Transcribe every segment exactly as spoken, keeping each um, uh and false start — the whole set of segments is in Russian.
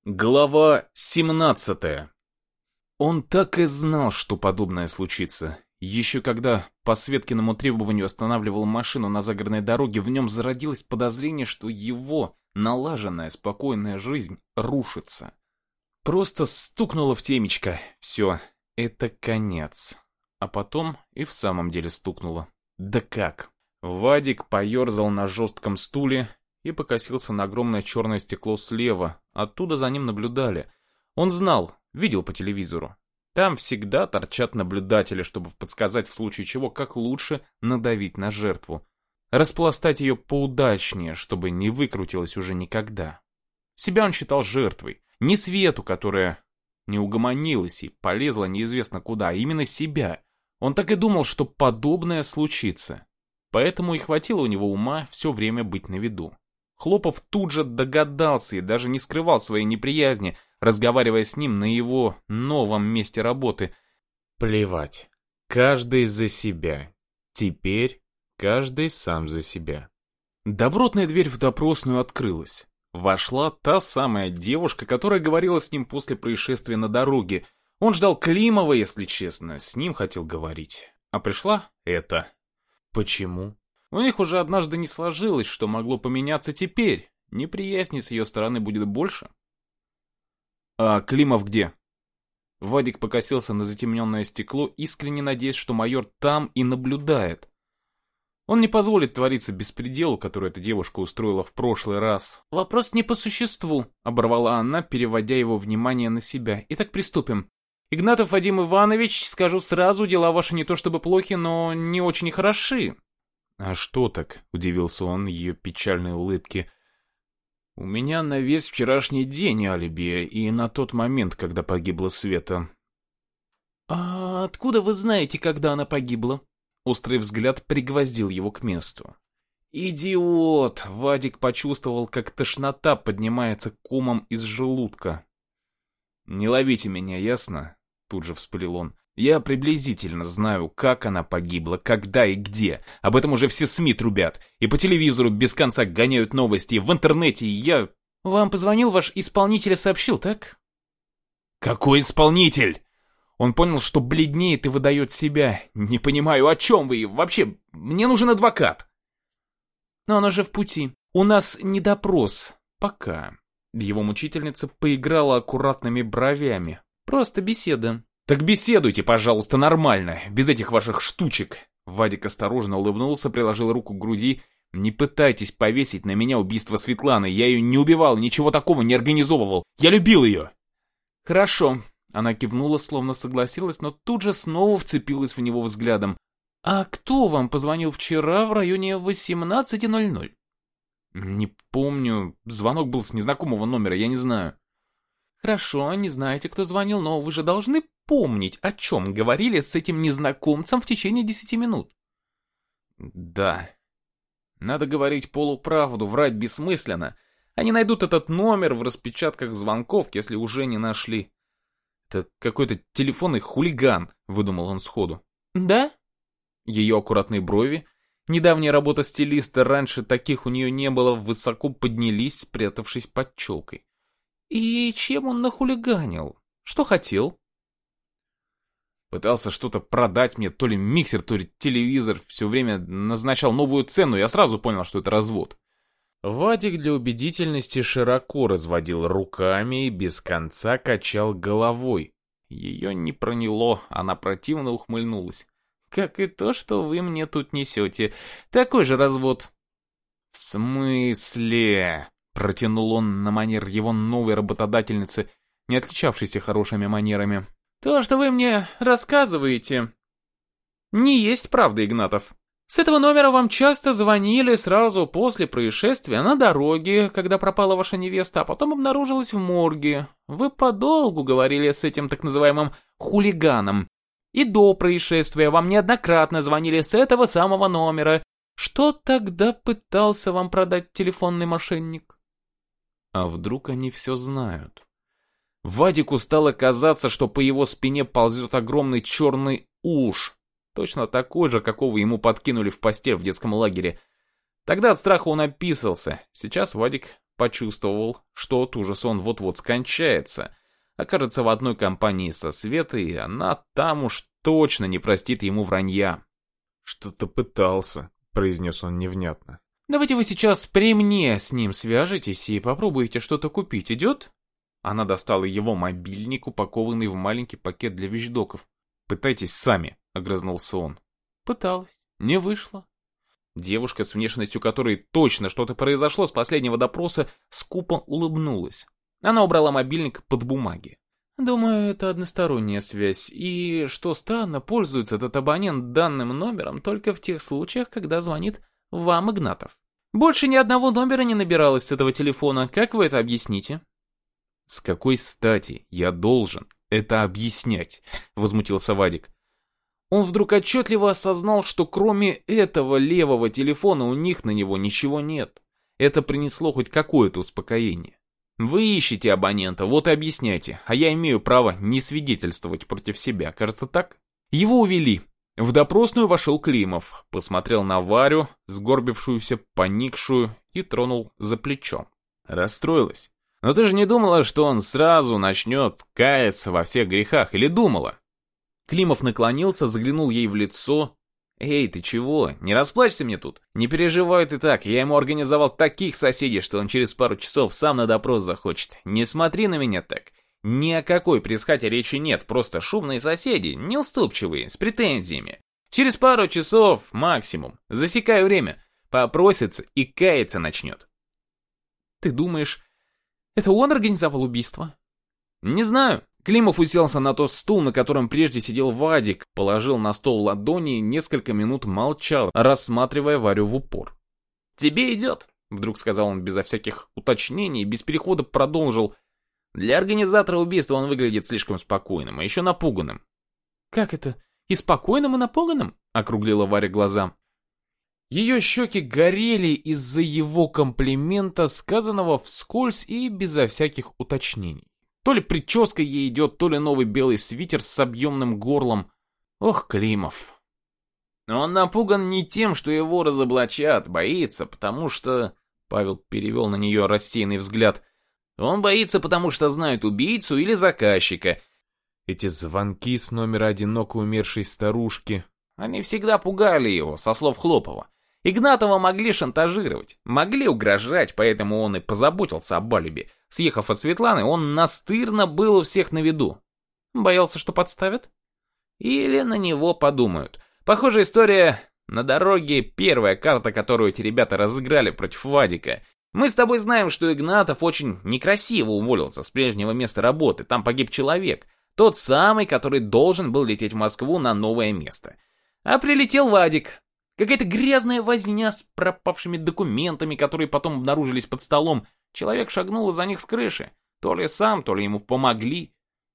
Глава семнадцатая. Он так и знал, что подобное случится. Еще когда по Светкиному требованию останавливал машину на загородной дороге, в нем зародилось подозрение, что его налаженная спокойная жизнь рушится. Просто стукнуло в темечко. Все, это конец. А потом и в самом деле стукнуло. Да как? Вадик поерзал на жестком стуле и покосился на огромное черное стекло слева. Оттуда за ним наблюдали. Он знал, видел по телевизору. Там всегда торчат наблюдатели, чтобы подсказать в случае чего, как лучше надавить на жертву. Распластать ее поудачнее, чтобы не выкрутилась уже никогда. Себя он считал жертвой. Не Свету, которая не угомонилась и полезла неизвестно куда, а именно себя. Он так и думал, что подобное случится. Поэтому и хватило у него ума все время быть на виду. Хлопов тут же догадался и даже не скрывал своей неприязни, разговаривая с ним на его новом месте работы. Плевать. Каждый за себя. Теперь каждый сам за себя. Добротная дверь в допросную открылась. Вошла та самая девушка, которая говорила с ним после происшествия на дороге. Он ждал Климова, если честно, с ним хотел говорить. А пришла эта. Почему? У них уже однажды не сложилось, что могло поменяться теперь. Неприязни с ее стороны будет больше. А Климов где? Вадик покосился на затемненное стекло, искренне надеясь, что майор там и наблюдает. Он не позволит твориться беспределу, который эта девушка устроила в прошлый раз. «Вопрос не по существу», — оборвала она, переводя его внимание на себя. «Итак, приступим. Игнатов Вадим Иванович, скажу сразу, дела ваши не то чтобы плохи, но не очень и хороши». «А что так?» — удивился он ее печальной улыбке. «У меня на весь вчерашний день алиби и на тот момент, когда погибла Света». «А откуда вы знаете, когда она погибла?» Острый взгляд пригвоздил его к месту. «Идиот!» — Вадик почувствовал, как тошнота поднимается комом из желудка. «Не ловите меня, ясно?» — тут же вспылил он. «Я приблизительно знаю, как она погибла, когда и где. Об этом уже все СМИ трубят. И по телевизору без конца гоняют новости, и в интернете, и я...» «Вам позвонил ваш исполнитель и сообщил, так?» «Какой исполнитель?» Он понял, что бледнеет и выдает себя. «Не понимаю, о чем вы? Вообще, мне нужен адвокат». «Но он уже в пути. У нас не допрос. Пока». Его мучительница поиграла аккуратными бровями. «Просто беседа». «Так беседуйте, пожалуйста, нормально, без этих ваших штучек». Вадик осторожно улыбнулся, приложил руку к груди. «Не пытайтесь повесить на меня убийство Светланы. Я ее не убивал, ничего такого не организовывал. Я любил ее». «Хорошо». Она кивнула, словно согласилась, но тут же снова вцепилась в него взглядом. «А кто вам позвонил вчера в районе восемнадцати ноль-ноль?» «Не помню. Звонок был с незнакомого номера, я не знаю». «Хорошо, не знаете, кто звонил, но вы же должны помнить, о чем говорили с этим незнакомцем в течение десяти минут». «Да. Надо говорить полуправду, врать бессмысленно. Они найдут этот номер в распечатках звонков, если уже не нашли». «Это какой-то телефонный хулиган», — выдумал он сходу. «Да?» Ее аккуратные брови, недавняя работа стилиста, раньше таких у нее не было, высоко поднялись, спрятавшись под челкой. «И чем он нахулиганил? Что хотел?» «Пытался что-то продать мне, то ли миксер, то ли телевизор, все время назначал новую цену, я сразу понял, что это развод». Вадик для убедительности широко разводил руками и без конца качал головой. Ее не проняло, она противно ухмыльнулась. «Как и то, что вы мне тут несете. Такой же развод». «В смысле?» — протянул он на манер его новой работодательницы, не отличавшейся хорошими манерами. «То, что вы мне рассказываете, не есть правда, Игнатов. С этого номера вам часто звонили сразу после происшествия на дороге, когда пропала ваша невеста, а потом обнаружилась в морге. Вы подолгу говорили с этим так называемым хулиганом. И до происшествия вам неоднократно звонили с этого самого номера. Что тогда пытался вам продать телефонный мошенник?» А вдруг они все знают? Вадику стало казаться, что по его спине ползет огромный черный уж. Точно такой же, какого ему подкинули в постель в детском лагере. Тогда от страха он описался. Сейчас Вадик почувствовал, что от ужаса он вот-вот скончается. Окажется в одной компании со Светой, и она там уж точно не простит ему вранья. «Что-то пытался», — произнес он невнятно. «Давайте вы сейчас при мне с ним свяжетесь и попробуете что-то купить, идет?» Она достала его мобильник, упакованный в маленький пакет для вещдоков. «Пытайтесь сами», — огрызнулся он. «Пыталась. Не вышло». Девушка, с внешностью которой точно что-то произошло с последнего допроса, скупо улыбнулась. Она убрала мобильник под бумаги. «Думаю, это односторонняя связь, и, что странно, пользуется этот абонент данным номером только в тех случаях, когда звонит вам Игнатов. Больше ни одного номера не набиралось с этого телефона, как вы это объясните?» «С какой стати я должен это объяснять?» — возмутился Вадик. Он вдруг отчетливо осознал, что кроме этого левого телефона у них на него ничего нет. Это принесло хоть какое-то успокоение. «Вы ищете абонента, вот и объясняйте, а я имею право не свидетельствовать против себя, кажется так?» Его увели. В допросную вошел Климов, посмотрел на Варю, сгорбившуюся, поникшую, и тронул за плечо. «Расстроилась? Но ты же не думала, что он сразу начнет каяться во всех грехах, или думала?» Климов наклонился, заглянул ей в лицо. «Эй, ты чего? Не расплачься мне тут. Не переживай ты так, я ему организовал таких соседей, что он через пару часов сам на допрос захочет. Не смотри на меня так. Ни о какой пресхате речи нет, просто шумные соседи, неуступчивые, с претензиями. Через пару часов максимум, засекаю время, попросится и каяться начнет». «Ты думаешь, это он организовал убийство?» «Не знаю». Климов уселся на тот стул, на котором прежде сидел Вадик, положил на стол ладони и несколько минут молчал, рассматривая Варю в упор. «Тебе идет», — вдруг сказал он безо всяких уточнений, без перехода продолжил. «Для организатора убийства он выглядит слишком спокойным, а еще напуганным». «Как это? И спокойным, и напуганным?» — округлила Варя глаза. Ее щеки горели из-за его комплимента, сказанного вскользь и безо всяких уточнений. То ли прическа ей идет, то ли новый белый свитер с объемным горлом. Ох, Климов. Он напуган не тем, что его разоблачат, боится, потому что... Павел перевел на нее рассеянный взгляд. Он боится, потому что знает убийцу или заказчика. Эти звонки с номера одиноко умершей старушки. Они всегда пугали его, со слов Хлопова. Игнатова могли шантажировать, могли угрожать, поэтому он и позаботился об алиби. Съехав от Светланы, он настырно был у всех на виду. Боялся, что подставят? Или на него подумают. Похожая история на дороге, первая карта, которую эти ребята разыграли против Вадика. Мы с тобой знаем, что Игнатов очень некрасиво уволился с прежнего места работы. Там погиб человек. Тот самый, который должен был лететь в Москву на новое место. А прилетел Вадик. Какая-то грязная возня с пропавшими документами, которые потом обнаружились под столом. Человек шагнул из-за них с крыши. То ли сам, то ли ему помогли.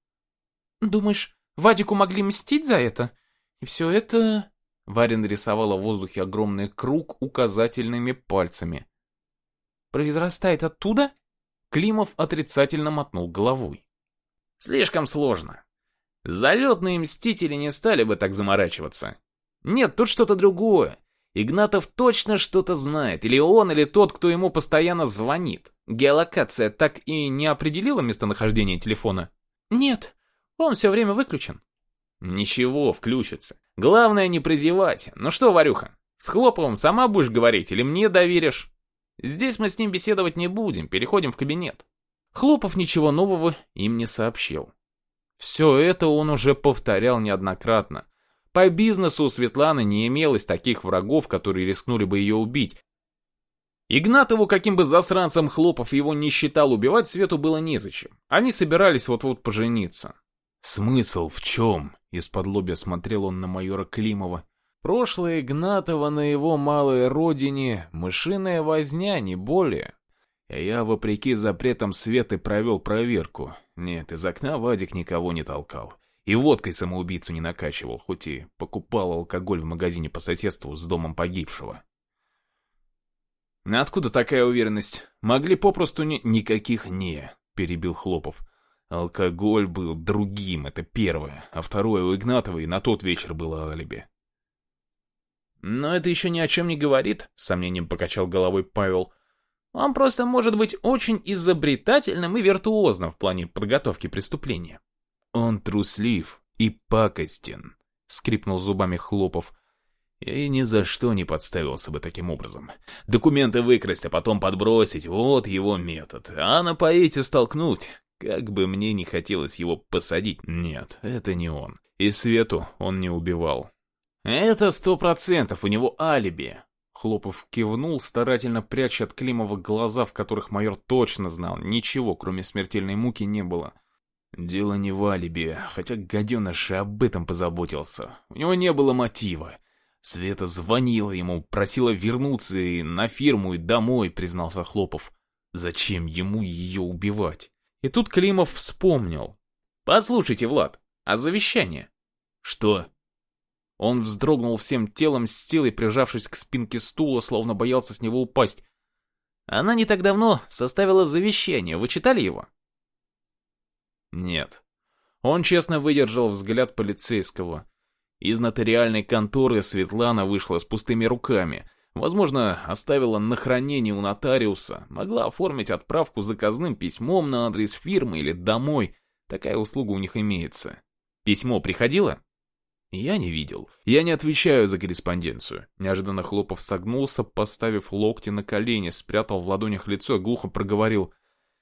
«Думаешь, Вадику могли мстить за это? И все это...» Варя нарисовала в воздухе огромный круг указательными пальцами. «Произрастает оттуда?» Климов отрицательно мотнул головой. «Слишком сложно. Залетные мстители не стали бы так заморачиваться. Нет, тут что-то другое. Игнатов точно что-то знает. Или он, или тот, кто ему постоянно звонит. Геолокация так и не определила местонахождение телефона?» «Нет, он все время выключен». «Ничего, включится. Главное не прозевать. Ну что, Варюха, с Хлоповым сама будешь говорить или мне доверишь? Здесь мы с ним беседовать не будем, переходим в кабинет». Хлопов ничего нового им не сообщил. Все это он уже повторял неоднократно. По бизнесу у Светланы не имелось таких врагов, которые рискнули бы ее убить. Игнатову, каким бы засранцем Хлопов его не считал, убивать Свету было незачем. Они собирались вот-вот пожениться. «Смысл в чем?» — из-под-лобья смотрел он на майора Климова. Прошлое Игнатова на его малой родине — мышиная возня, не более. Я, вопреки запретам Светы, провел проверку. Нет, из окна Вадик никого не толкал. И водкой самоубийцу не накачивал, хоть и покупал алкоголь в магазине по соседству с домом погибшего. «Откуда такая уверенность? Могли попросту не...» «Никаких «не», — перебил Хлопов. Алкоголь был другим, это первое. А второе, у Игнатовой на тот вечер было алиби. «Но это еще ни о чем не говорит», — с сомнением покачал головой Павел. Он просто может быть очень изобретательным и виртуозным в плане подготовки преступления. Он труслив и пакостен, скрипнул зубами Хлопов. Я и ни за что не подставился бы таким образом. Документы выкрасть, а потом подбросить — вот его метод. А напоить и столкнуть, как бы мне не хотелось его посадить. Нет, это не он. И Свету он не убивал. Это сто процентов у него алиби. Хлопов кивнул, старательно пряча от Климова глаза, в которых майор точно знал, ничего, кроме смертельной муки, не было. Дело не в алиби, хотя гаденыш и об этом позаботился. У него не было мотива. Света звонила ему, просила вернуться и на фирму, и домой, признался Хлопов. Зачем ему ее убивать? И тут Климов вспомнил. Послушайте, Влад, а завещание? Что? Он вздрогнул всем телом, с силой прижавшись к спинке стула, словно боялся с него упасть. Она не так давно составила завещание, вы читали его? Нет. Он честно выдержал взгляд полицейского. Из нотариальной конторы Светлана вышла с пустыми руками. Возможно, оставила на хранение у нотариуса. Могла оформить отправку заказным письмом на адрес фирмы или домой. Такая услуга у них имеется. Письмо приходило? Я не видел. Я не отвечаю за корреспонденцию. Неожиданно Хлопов согнулся, поставив локти на колени, спрятал в ладонях лицо и глухо проговорил.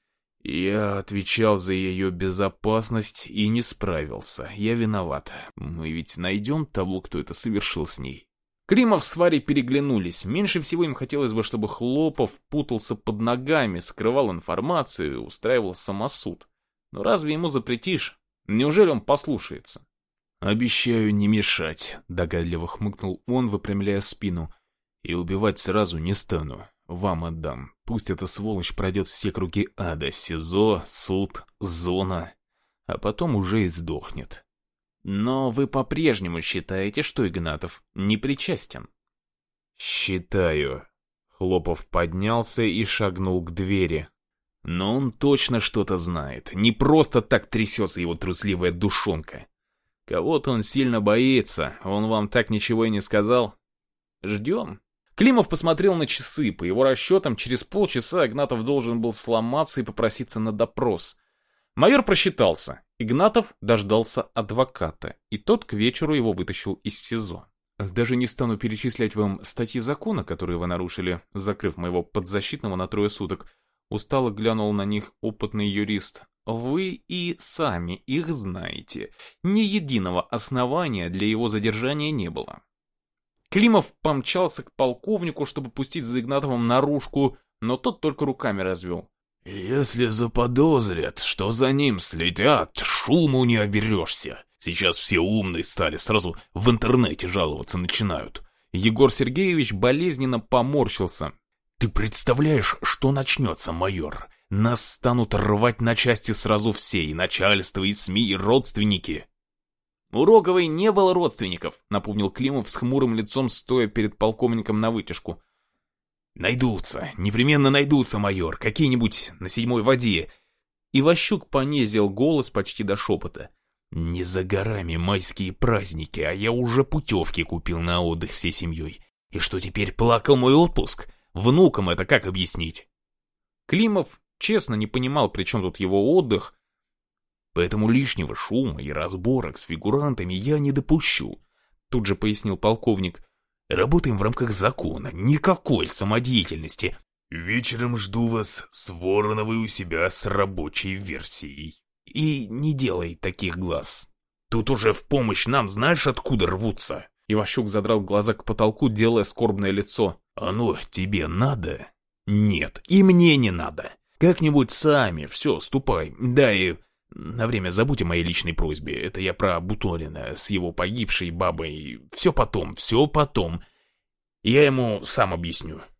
Я отвечал за ее безопасность и не справился. Я виноват. Мы ведь найдем того, кто это совершил с ней. Климов с Варей переглянулись. Меньше всего им хотелось бы, чтобы Хлопов путался под ногами, скрывал информацию и устраивал самосуд. Но разве ему запретишь? Неужели он послушается? «Обещаю не мешать», — догадливо хмыкнул он, выпрямляя спину. «И убивать сразу не стану. Вам отдам. Пусть эта сволочь пройдет все круги ада, СИЗО, суд, зона, а потом уже и сдохнет». Но вы по-прежнему считаете, что Игнатов не причастен? Считаю. Хлопов поднялся и шагнул к двери. Но он точно что-то знает. Не просто так трясется его трусливая душонка. Кого-то он сильно боится. Он вам так ничего и не сказал? Ждем. Климов посмотрел на часы. По его расчетам, через полчаса Игнатов должен был сломаться и попроситься на допрос. Майор просчитался. Игнатов дождался адвоката, и тот к вечеру его вытащил из СИЗО. Даже не стану перечислять вам статьи закона, которые вы нарушили, закрыв моего подзащитного на трое суток. Устало глянул на них опытный юрист. Вы и сами их знаете. Ни единого основания для его задержания не было. Климов помчался к полковнику, чтобы пустить за Игнатовым наружку, но тот только руками развел. «Если заподозрят, что за ним следят, шуму не оберешься. Сейчас все умные стали, сразу в интернете жаловаться начинают». Егор Сергеевич болезненно поморщился. «Ты представляешь, что начнется, майор? Нас станут рвать на части сразу все, и начальство, и СМИ, и родственники». «У Роговой не было родственников», — напомнил Климов с хмурым лицом, стоя перед полковником навытяжку. «Найдутся, непременно найдутся, майор, какие-нибудь на седьмой воде». Иващук понизил голос почти до шепота. «Не за горами майские праздники, а я уже путевки купил на отдых всей семьей. И что теперь, плакал мой отпуск? Внукам это как объяснить?» Климов честно не понимал, при чем тут его отдых. «Поэтому лишнего шума и разборок с фигурантами я не допущу», тут же пояснил полковник. «Работаем в рамках закона, никакой самодеятельности. Вечером жду вас с Вороновой у себя с рабочей версией. И не делай таких глаз. Тут уже в помощь нам знаешь откуда рвутся?» Иващук задрал глаза к потолку, делая скорбное лицо. «Оно тебе надо?» «Нет, и мне не надо. Как-нибудь сами, все, ступай. Да и на время забудь о моей личной просьбе. Это я про Буторина с его погибшей бабой. Все потом, все потом. Я ему сам объясню».